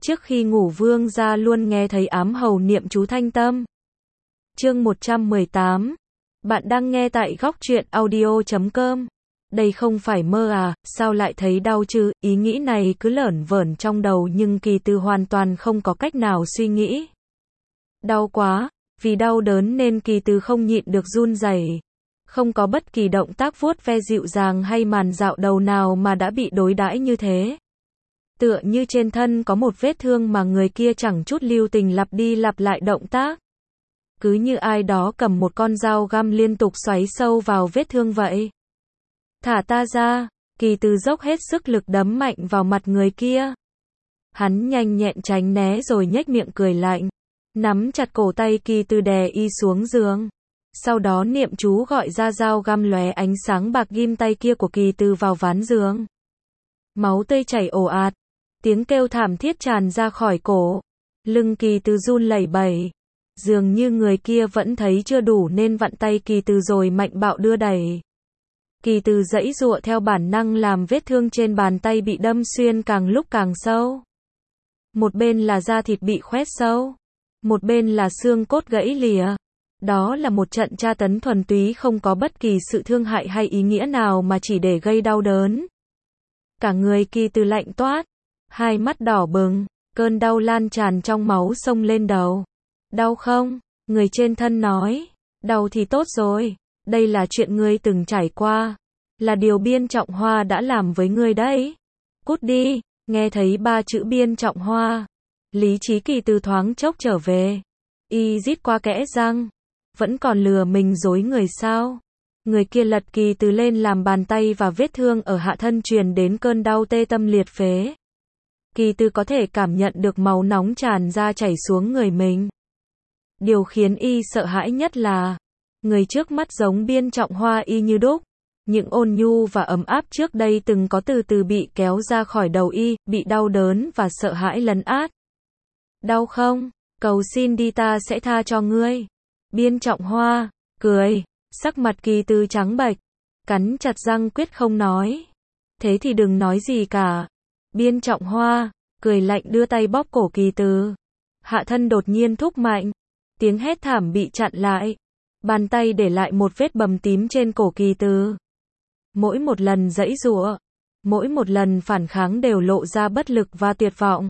Trước khi ngủ Vương gia luôn nghe thấy ám hầu niệm chú thanh tâm. Chương 118. Bạn đang nghe tại góc truyện audio.com. Đây không phải mơ à, sao lại thấy đau chứ? Ý nghĩ này cứ lởn vởn trong đầu nhưng Kỳ Từ hoàn toàn không có cách nào suy nghĩ. Đau quá, vì đau đớn nên Kỳ Từ không nhịn được run rẩy. Không có bất kỳ động tác vuốt ve dịu dàng hay màn dạo đầu nào mà đã bị đối đãi như thế. Tựa như trên thân có một vết thương mà người kia chẳng chút lưu tình lặp đi lặp lại động tác. Cứ như ai đó cầm một con dao găm liên tục xoáy sâu vào vết thương vậy. Thả ta ra, Kỳ Từ dốc hết sức lực đấm mạnh vào mặt người kia. Hắn nhanh nhẹn tránh né rồi nhếch miệng cười lạnh, nắm chặt cổ tay Kỳ Từ đè y xuống giường. Sau đó niệm chú gọi ra dao găm lóe ánh sáng bạc ghim tay kia của Kỳ Từ vào ván giường. Máu tươi chảy ồ ạt, tiếng kêu thảm thiết tràn ra khỏi cổ. Lưng Kỳ Từ run lẩy bẩy. Dường như người kia vẫn thấy chưa đủ nên vặn tay Kỳ Từ rồi mạnh bạo đưa đẩy. Kỳ Từ giãy giụa theo bản năng làm vết thương trên bàn tay bị đâm xuyên càng lúc càng sâu. Một bên là da thịt bị khoét sâu, một bên là xương cốt gãy lìa. Đó là một trận tra tấn thuần túy không có bất kỳ sự thương hại hay ý nghĩa nào mà chỉ để gây đau đớn. Cả người Kỳ Từ lạnh toát, hai mắt đỏ bừng, cơn đau lan tràn trong máu xông lên đầu. Đau không? Người trên thân nói. Đau thì tốt rồi, đây là chuyện ngươi từng trải qua, là điều Biên Trọng Hoa đã làm với ngươi đấy. Cút đi. Nghe thấy ba chữ Biên Trọng Hoa, lý trí Kỳ Từ thoáng chốc trở về. Y rít qua kẽ răng, vẫn còn lừa mình dối người sao? Người kia lật Kỳ Từ lên làm bàn tay và vết thương ở hạ thân truyền đến cơn đau tê tâm liệt phế. Kỳ Từ có thể cảm nhận được máu nóng tràn ra chảy xuống người mình. Điều khiến y sợ hãi nhất là người trước mắt giống Biên Trọng Hoa y như đúc. Những ôn nhu và ấm áp trước đây từng có từ từ bị kéo ra khỏi đầu y, bị đau đớn và sợ hãi lấn át. Đau không? Cầu xin đi, ta sẽ tha cho ngươi. Biên Trọng Hoa cười, sắc mặt Kỳ Từ trắng bệch, cắn chặt răng quyết không nói. Thế thì đừng nói gì cả. Biên Trọng Hoa cười lạnh đưa tay bóp cổ Kỳ Từ. Hạ thân đột nhiên thúc mạnh, tiếng hét thảm bị chặn lại. Bàn tay để lại một vết bầm tím trên cổ Kỳ Từ. Mỗi một lần giãy giụa, mỗi một lần phản kháng đều lộ ra bất lực và tuyệt vọng.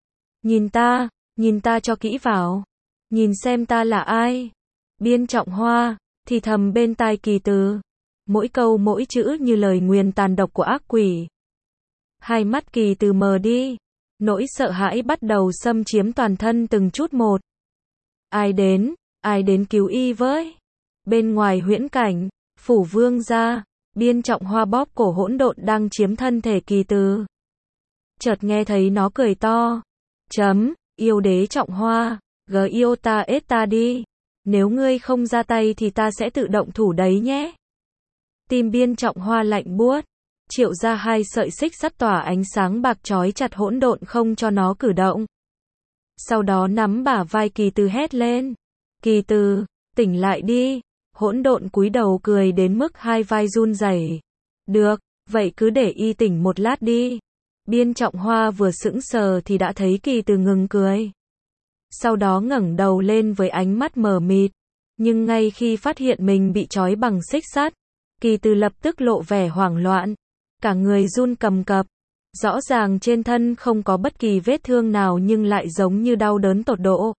Nhìn ta cho kỹ vào. Nhìn xem ta là ai. Biên Trọng Hoa thì thầm bên tai Kỳ Từ. Mỗi câu mỗi chữ như lời nguyền tàn độc của ác quỷ. Hai mắt Kỳ Từ mờ đi. Nỗi sợ hãi bắt đầu xâm chiếm toàn thân từng chút một. Ai đến cứu y với? Bên ngoài huyễn cảnh, phủ Vương gia, Biên Trọng Hoa bóp cổ hỗn độn đang chiếm thân thể Kỳ Từ. Chợt nghe thấy nó cười to. Yêu đế Trọng Hoa, yêu ta ết ta đi. Nếu ngươi không ra tay thì ta sẽ tự động thủ đấy nhé. Tim Biên Trọng Hoa lạnh buốt, triệu ra hai sợi xích sắt tỏa ánh sáng bạc trói chặt hỗn độn không cho nó cử động. Sau đó nắm bả vai Kỳ Từ hét lên. Kỳ Từ, tỉnh lại đi. Hỗn độn cúi đầu cười đến mức hai vai run rẩy. Được, vậy cứ để y tỉnh một lát đi. Biên Trọng Hoa vừa sững sờ thì đã thấy Kỳ Từ ngừng cười. Sau đó ngẩng đầu lên với ánh mắt mờ mịt. Nhưng ngay khi phát hiện mình bị trói bằng xích sắt, Kỳ Từ lập tức lộ vẻ hoảng loạn. Cả người run cầm cập. Rõ ràng trên thân không có bất kỳ vết thương nào nhưng lại giống như đau đớn tột độ.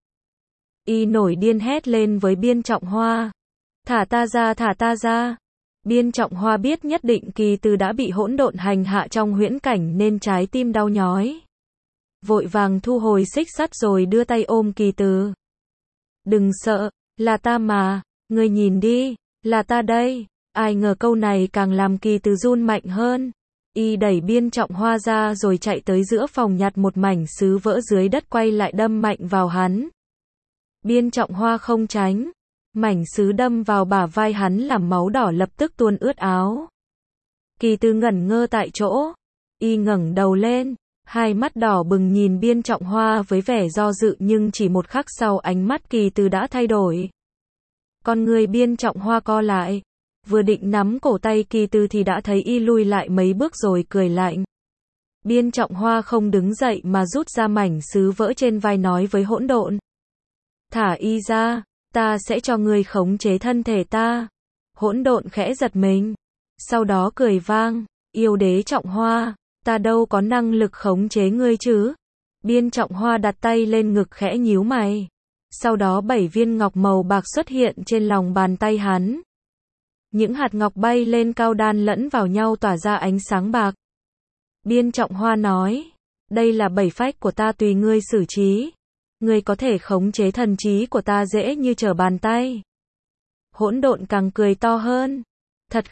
Y nổi điên hét lên với Biên Trọng Hoa. Thả ta ra. Biên Trọng Hoa biết nhất định Kỳ Từ đã bị hỗn độn hành hạ trong huyễn cảnh nên trái tim đau nhói. Vội vàng thu hồi xích sắt rồi đưa tay ôm Kỳ Từ. Đừng sợ, là ta mà, ngươi nhìn đi, là ta đây. Ai ngờ câu này càng làm Kỳ Từ run mạnh hơn. Y đẩy Biên Trọng Hoa ra rồi chạy tới giữa phòng nhặt một mảnh sứ vỡ dưới đất quay lại đâm mạnh vào hắn. Biên Trọng Hoa không tránh. Mảnh sứ đâm vào bả vai hắn làm máu đỏ lập tức tuôn ướt áo. Kỳ Từ ngẩn ngơ tại chỗ. Y ngẩng đầu lên, hai mắt đỏ bừng nhìn Biên Trọng Hoa với vẻ do dự nhưng chỉ một khắc sau ánh mắt Kỳ Từ đã thay đổi. Con người Biên Trọng Hoa co lại. Vừa định nắm cổ tay Kỳ Từ thì đã thấy y lui lại mấy bước rồi cười lạnh. Biên Trọng Hoa không đứng dậy mà rút ra mảnh sứ vỡ trên vai nói với hỗn độn. Thả y ra, ta sẽ cho ngươi khống chế thân thể ta. Hỗn độn khẽ giật mình. Sau đó cười vang, yêu đế Trọng Hoa, ta đâu có năng lực khống chế ngươi chứ. Biên Trọng Hoa đặt tay lên ngực khẽ nhíu mày. Sau đó 7 viên ngọc màu bạc xuất hiện trên lòng bàn tay hắn. Những hạt ngọc bay lên cao đan lẫn vào nhau tỏa ra ánh sáng bạc. Biên Trọng Hoa nói, đây là 7 phách của ta tùy ngươi xử trí. Ngươi có thể khống chế thần trí của ta dễ như trở bàn tay. Hỗn độn càng cười to hơn. Thật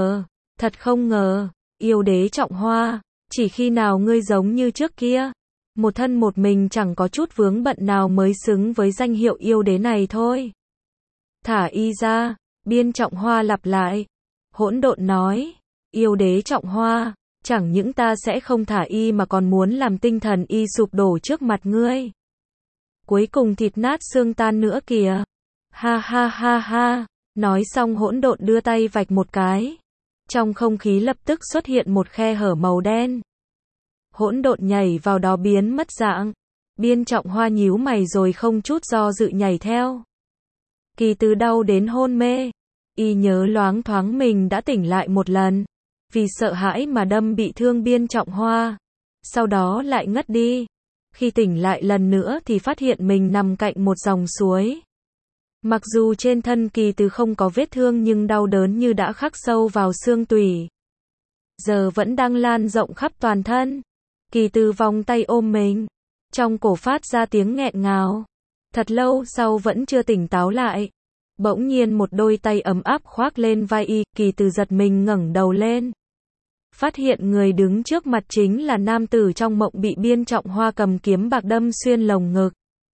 không ngờ, yêu đế Trọng Hoa, chỉ khi nào ngươi giống như trước kia, một thân một mình chẳng có chút vướng bận nào mới xứng với danh hiệu yêu đế này thôi. Thả y ra, Biên Trọng Hoa lặp lại. Hỗn độn nói, yêu đế Trọng Hoa, chẳng những ta sẽ không thả y mà còn muốn làm tinh thần y sụp đổ trước mặt ngươi. Cuối cùng thịt nát xương tan nữa kìa. Ha ha ha ha. Nói xong hỗn độn đưa tay vạch một cái. Trong không khí lập tức xuất hiện một khe hở màu đen. Hỗn độn nhảy vào đó biến mất dạng. Biên Trọng Hoa nhíu mày rồi không chút do dự nhảy theo. Kỳ Từ đau đến hôn mê. Y nhớ loáng thoáng mình đã tỉnh lại một lần. Vì sợ hãi mà đâm bị thương Biên Trọng Hoa. Sau đó lại ngất đi. Khi tỉnh lại lần nữa thì phát hiện mình nằm cạnh một dòng suối. Mặc dù trên thân Kỳ Từ không có vết thương nhưng đau đớn như đã khắc sâu vào xương tủy. Giờ vẫn đang lan rộng khắp toàn thân. Kỳ Từ vòng tay ôm mình. Trong cổ phát ra tiếng nghẹn ngào. Thật lâu sau vẫn chưa tỉnh táo lại. Bỗng nhiên một đôi tay ấm áp khoác lên vai y. Kỳ Từ giật mình ngẩng đầu lên. Phát hiện người đứng trước mặt chính là nam tử trong mộng bị Biên Trọng Hoa cầm kiếm bạc đâm xuyên lồng ngực.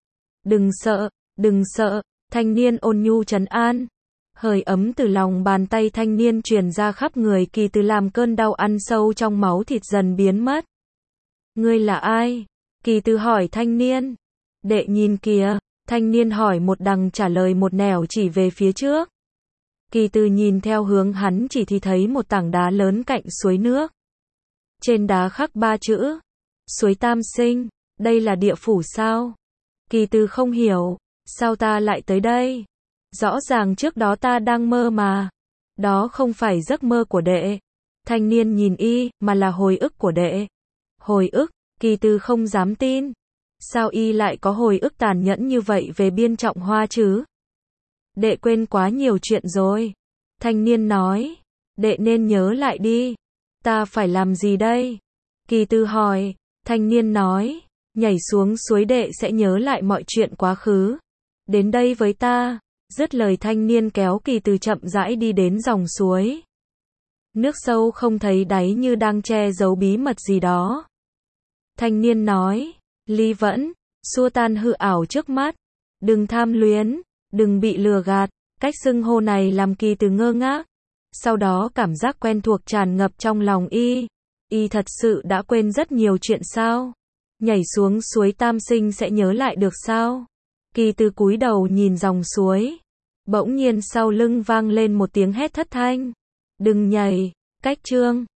Đừng sợ, thanh niên ôn nhu trấn an. Hơi ấm từ lòng bàn tay thanh niên truyền ra khắp người Kỳ Từ làm cơn đau ăn sâu trong máu thịt dần biến mất. Ngươi là ai? Kỳ Từ hỏi thanh niên. Đệ nhìn kìa, thanh niên hỏi một đằng trả lời một nẻo chỉ về phía trước. Kỳ Từ nhìn theo hướng hắn chỉ thì thấy một tảng đá lớn cạnh suối nước. Trên đá khắc 3 chữ. Suối Tam Sinh, đây là địa phủ sao? Kỳ Từ không hiểu, sao ta lại tới đây? Rõ ràng trước đó ta đang mơ mà. Đó không phải giấc mơ của đệ. Thanh niên nhìn y, mà là hồi ức của đệ. Hồi ức, Kỳ Từ không dám tin. Sao y lại có hồi ức tàn nhẫn như vậy về Biên Trọng Hoa chứ? Đệ quên quá nhiều chuyện rồi. Thanh niên nói. Đệ nên nhớ lại đi. Ta phải làm gì đây? Kỳ Từ hỏi. Thanh niên nói. Nhảy xuống suối đệ sẽ nhớ lại mọi chuyện quá khứ. Đến đây với ta. Dứt lời thanh niên kéo Kỳ Từ chậm rãi đi đến dòng suối. Nước sâu không thấy đáy như đang che giấu bí mật gì đó. Thanh niên nói. Ly Vẫn, xua tan hư ảo trước mắt. Đừng tham luyến. Đừng bị lừa gạt. Cách xưng hô này làm Kỳ Từ ngơ ngác. Sau đó cảm giác quen thuộc tràn ngập trong lòng y. Y thật sự đã quên rất nhiều chuyện sao? Nhảy xuống suối Tam Sinh sẽ nhớ lại được sao? Kỳ Từ cúi đầu nhìn dòng suối. Bỗng nhiên sau lưng vang lên một tiếng hét thất thanh. Đừng nhảy, cách chương.